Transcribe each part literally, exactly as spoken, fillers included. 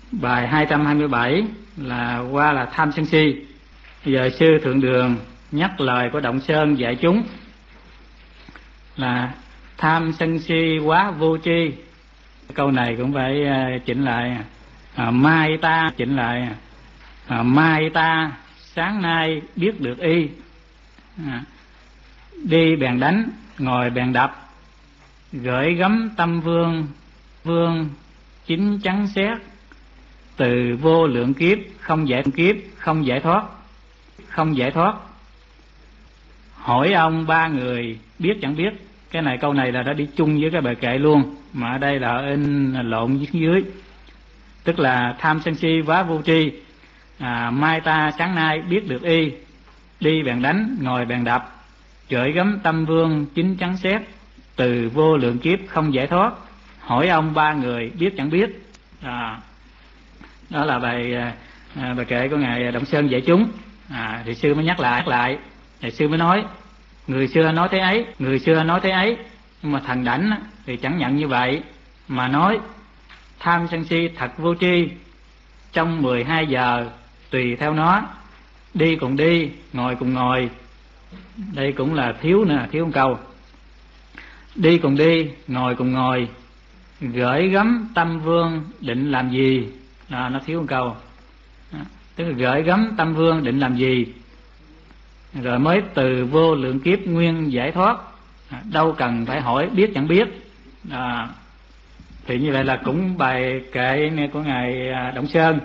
Bài hai trăm hai mươi bảy là qua là tham sân si. Bây giờ sư Thượng Đường nhắc lời của Động Sơn dạy chúng là tham sân si quá vô tri. Câu này cũng phải chỉnh lại. À, mai ta chỉnh lại. À, mai ta sáng nay biết được y. À, đi bèn đánh, ngồi bèn đập, gửi gắm tâm vương, vương chính chắn xét, từ vô lượng kiếp không giải kiếp không giải thoát, không giải thoát. Hỏi ông ba người biết chẳng biết. Cái này câu này là đã đi chung với cái bài kệ luôn, mà ở đây là in lộn dưới dưới. Tức là tham sân si quá vô tri. À, mai ta sáng nay biết được y, đi bèn đánh, ngồi bèn đập, gửi gắm tâm vương chính chắn xét, từ vô lượng kiếp không giải thoát. Hỏi ông ba người biết chẳng biết. À, đó là bài à, bài kệ của ngài Động Sơn dạy chúng. À, thì sư mới nhắc lại, nhắc lại. Thì sư mới nói người xưa nói thế ấy, người xưa nói thế ấy, nhưng mà thần đảnh thì chẳng nhận như vậy, mà nói tham sân si thật vô tri, trong mười hai giờ tùy theo nó, đi cùng đi, ngồi cùng ngồi. Đây cũng là thiếu nè, thiếu một câu. Đi cùng đi, ngồi cùng ngồi, gửi gắm tâm vương định làm gì? À, nó thiếu một câu. À, tức là gửi gắm tâm vương định làm gì? Rồi mới từ vô lượng kiếp nguyên giải thoát. À, đâu cần phải hỏi biết chẳng biết. À, thì như vậy là cũng bài kệ của ngài Động Sơn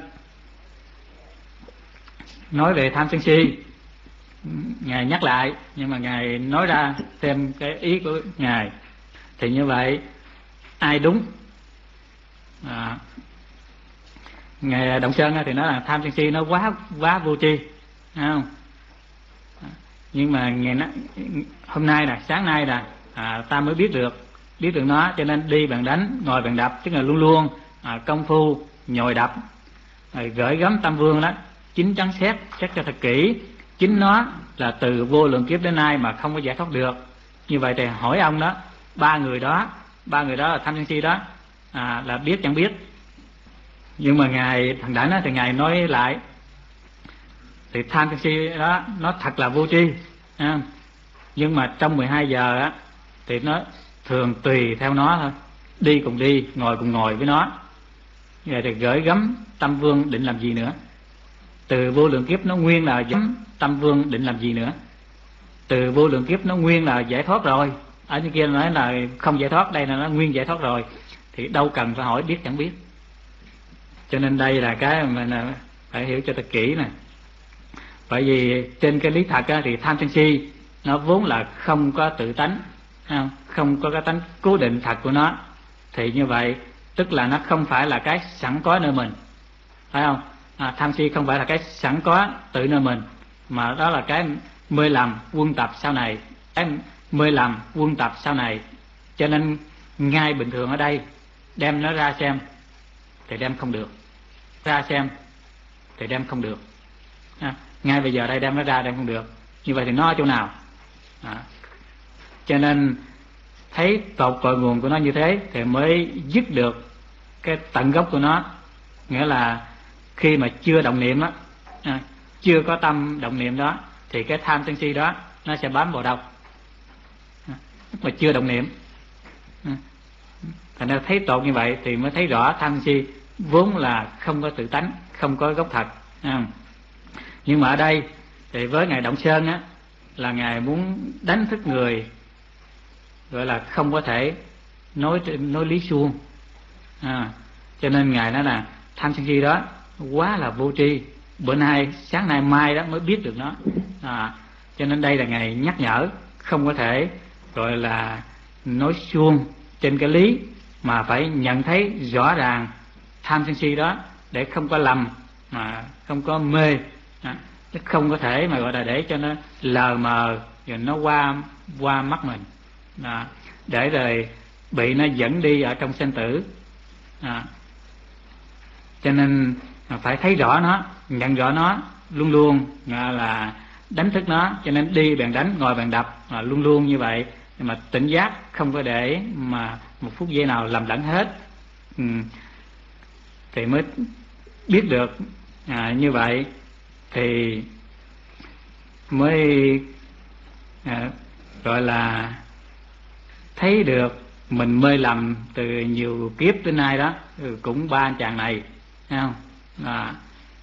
nói về tham sân si. Ngài nhắc lại, nhưng mà ngài nói ra thêm cái ý của ngài. Thì như vậy ai đúng? À, ngài Động Sơn thì nói là tham sân si nó quá quá vô tri, thấy không? Nhưng mà ngày nó, hôm nay nè, sáng nay nè, à, ta mới biết được biết được nó, cho nên đi bằng đánh, ngồi bằng đập, tức là luôn luôn à, công phu nhồi đập, rồi gửi gắm tâm vương đó, chính chắn xét xét cho thật kỹ. Chính nó là từ vô lượng kiếp đến nay mà không có giải thoát được. Như vậy thì hỏi ông đó, ba người đó, ba người đó là tham sân si đó, à, là biết chẳng biết. Nhưng mà ngài thằng đảnh đó thì ngài nói lại, thì tham sân si đó nó thật là vô tri, à, nhưng mà trong mười hai giờ á thì nó thường tùy theo nó thôi, đi cùng đi, ngồi cùng ngồi với nó. Như vậy thì gửi gắm tâm vương định làm gì nữa? Từ vô lượng kiếp nó nguyên là gắm tâm vương định làm gì nữa? Từ vô lượng kiếp nó nguyên là giải thoát rồi. Ở trên kia nói là không giải thoát, đây là nó nguyên giải thoát rồi, thì đâu cần phải hỏi biết chẳng biết. Cho nên đây là cái mà phải hiểu cho thật kỹ nè. Bởi vì trên cái lý thật á, thì tham sân si nó vốn là không có tự tánh, không, không có cái tánh cố định thật của nó. Thì như vậy tức là nó không phải là cái sẵn có nơi mình, phải không? À, tham si không phải là cái sẵn có tự nơi mình, mà đó là cái mê làm quân tập sau này, cái mê làm quân tập sau này. Cho nên ngay bình thường ở đây đem nó ra xem thì đem không được, ra xem thì đem không được. À, ngay bây giờ đây đem nó ra đem không được. Như vậy thì nó ở chỗ nào? À, cho nên thấy tột cội nguồn của nó như thế thì mới dứt được cái tận gốc của nó. Nghĩa là khi mà chưa động niệm đó, à, chưa có tâm động niệm đó, thì cái tham sân si đó nó sẽ bám vào đâu? À, mà chưa động niệm. À, thành ra thấy tột như vậy thì mới thấy rõ tham sân si vốn là không có tự tánh, không có gốc thật. À, nhưng mà ở đây thì với ngài Động Sơn á, là ngài muốn đánh thức người, gọi là không có thể nói nói lý suông. À, cho nên ngài nói là tham sân si đó quá là vô tri, bữa nay sáng nay mai đó mới biết được nó. À, cho nên đây là ngài nhắc nhở không có thể gọi là nói suông trên cái lý, mà phải nhận thấy rõ ràng tham sân si đó để không có lầm, mà không có mê. À, chứ không có thể mà gọi là để cho nó lờ mờ rồi nó qua qua mắt mình. À, để rồi bị nó dẫn đi ở trong sinh tử. À, cho nên phải thấy rõ nó, nhận rõ nó, luôn luôn là đánh thức nó. Cho nên đi bèn đánh, ngồi bèn đập, à, luôn luôn như vậy, mà tỉnh giác, không có để mà một phút giây nào lầm lẫn hết. Ừ, thì mới biết được à, như vậy thì mới à, gọi là thấy được mình mê lầm từ nhiều kiếp tới nay đó, ừ, cũng ba anh chàng này, thấy không? À,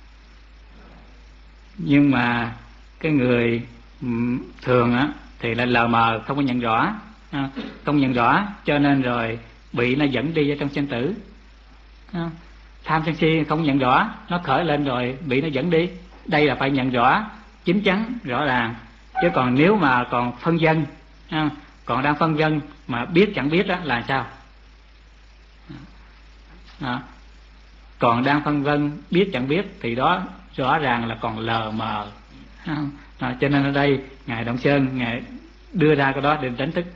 nhưng mà cái người thường á thì là lờ mờ, không có nhận rõ, không nhận rõ, cho nên rồi bị nó dẫn đi ở trong sinh tử. Tham sân si không nhận rõ, nó khởi lên rồi bị nó dẫn đi. Đây là phải nhận rõ chín chắn rõ ràng, chứ còn nếu mà còn phân vân, còn đang phân vân mà biết chẳng biết đó là sao? À, còn đang phân vân biết chẳng biết thì đó rõ ràng là còn lờ mờ. À, cho nên ở đây ngài Động Sơn ngài đưa ra cái đó để đánh thức.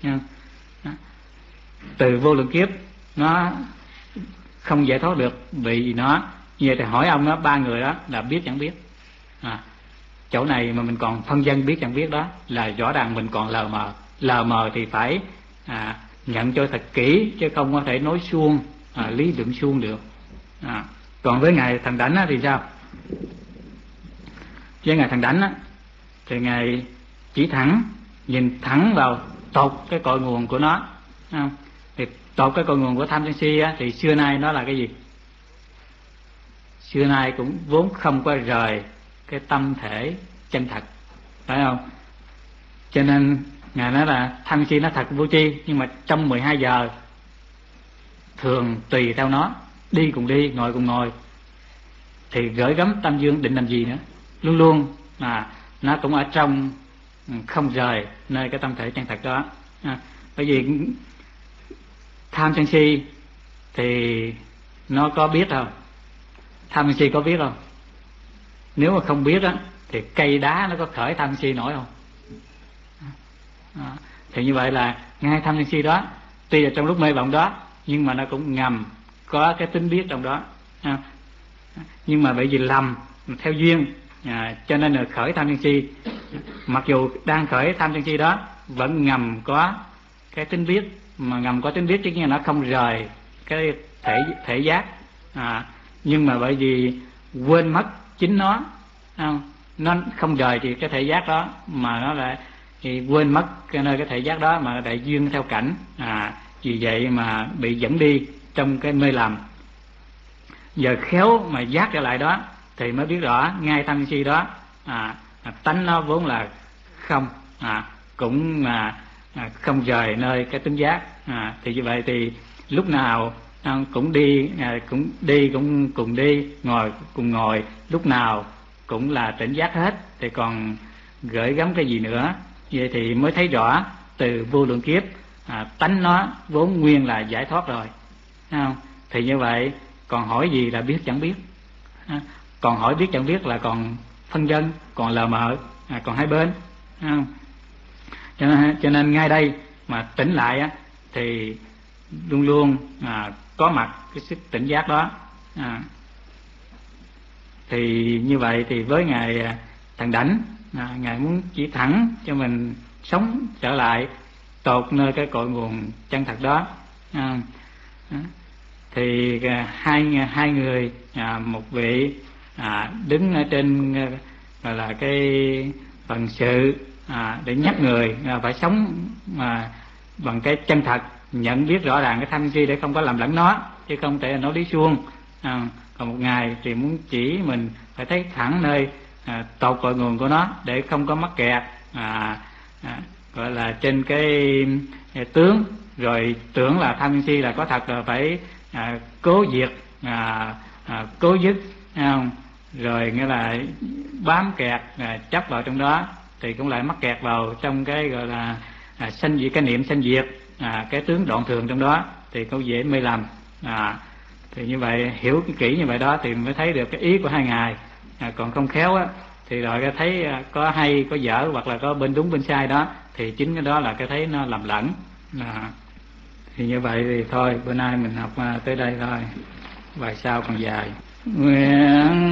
Từ vô lượng kiếp nó không giải thoát được vì nó như vậy. Thì hỏi ông đó, ba người đó là biết chẳng biết. À, chỗ này mà mình còn phân vân biết chẳng biết đó là rõ ràng mình còn lờ mờ. Lờ mờ thì phải à, nhận cho thật kỹ, chứ không có thể nói suông, à, lý luận suông được. À, còn với ngài Thần Đảnh thì sao? Với ngài Thần Đảnh á, thì ngài chỉ thẳng, nhìn thẳng vào tột cái cội nguồn của nó. À, thì tột cái cội nguồn của tham sân si á, thì xưa nay nó là cái gì? Xưa nay cũng vốn không có rời cái tâm thể chân thật, phải không? Cho nên ngài nói là tham sân si nó thật vô tri, nhưng mà trong mười hai giờ thường tùy theo nó, đi cùng đi, ngồi cùng ngồi, thì gửi gắm tâm dương định làm gì nữa, luôn luôn mà nó cũng ở trong, không rời nơi cái tâm thể chân thật đó. À, bởi vì tham sân si thì nó có biết không? Tham sân si có biết không? Nếu mà không biết á thì cây đá nó có khởi tham sân si nổi không? À, thì như vậy là ngay tham sân si đó tuy là trong lúc mê vọng đó, nhưng mà nó cũng ngầm có cái tính biết trong đó. À, nhưng mà bởi vì lầm theo duyên, à, cho nên là khởi tham sân si. Mặc dù đang khởi tham sân si đó vẫn ngầm có cái tính biết, mà ngầm có tính biết chứ nó không rời cái thể thể giác. À, nhưng mà bởi vì quên mất chính nó, không? Nó không rời thì cái thể giác đó, mà nó lại thì quên mất cái nơi cái thể giác đó, mà đại duyên theo cảnh. À, vì vậy mà bị dẫn đi trong cái mê lầm. Giờ khéo mà giác trở lại đó thì mới biết rõ ngay tham sân si đó, à, tánh nó vốn là không, à, cũng mà à, không rời nơi cái tính giác. À, thì như vậy thì lúc nào à, cũng đi, à, cũng đi cũng cùng đi, ngồi cùng ngồi, lúc nào cũng là tỉnh giác hết, thì còn gửi gắm cái gì nữa? Vậy thì mới thấy rõ từ vô lượng kiếp, à, tánh nó vốn nguyên là giải thoát rồi, thấy không? Thì như vậy còn hỏi gì là biết chẳng biết? À, còn hỏi biết chẳng biết là còn phân vân, còn lờ mờ, à, còn hai bên. À, cho nên, cho nên ngay đây mà tỉnh lại á, thì luôn luôn à, có mặt cái sức tỉnh giác đó. À, thì như vậy thì với ngài Thần Đảnh, à, ngài muốn chỉ thẳng cho mình sống trở lại tột nơi cái cội nguồn chân thật đó. À, à, thì à, hai hai người, à, một vị à, đứng ở trên à, gọi là cái phần sự, à, để nhắc người à, phải sống mà bằng cái chân thật, nhận biết rõ ràng cái tham si để không có làm lẫn nó, chứ không thể nói lý suông. À, còn một ngày thì muốn chỉ mình phải thấy thẳng nơi à, tột cội nguồn của nó để không có mắc kẹt, à, à, gọi là trên cái, cái tướng, rồi tưởng là tham si là có thật, rồi phải à, cố diệt, à, à, cố dứt, không? Rồi nghĩa là bám kẹt, à, chấp vào trong đó thì cũng lại mắc kẹt vào trong cái gọi là à, sanh diệt, cái niệm sanh diệt, à, cái tướng đoạn thường trong đó thì cũng dễ mê lầm. À, thì như vậy hiểu kỹ như vậy đó thì mới thấy được cái ý của hai ngài. À, còn không khéo á thì rồi cái thấy có hay có dở, hoặc là có bên đúng bên sai đó, thì chính cái đó là cái thấy nó lầm lẫn. À, thì như vậy thì thôi bữa nay mình học tới đây thôi, bài sau còn dài. Nguyện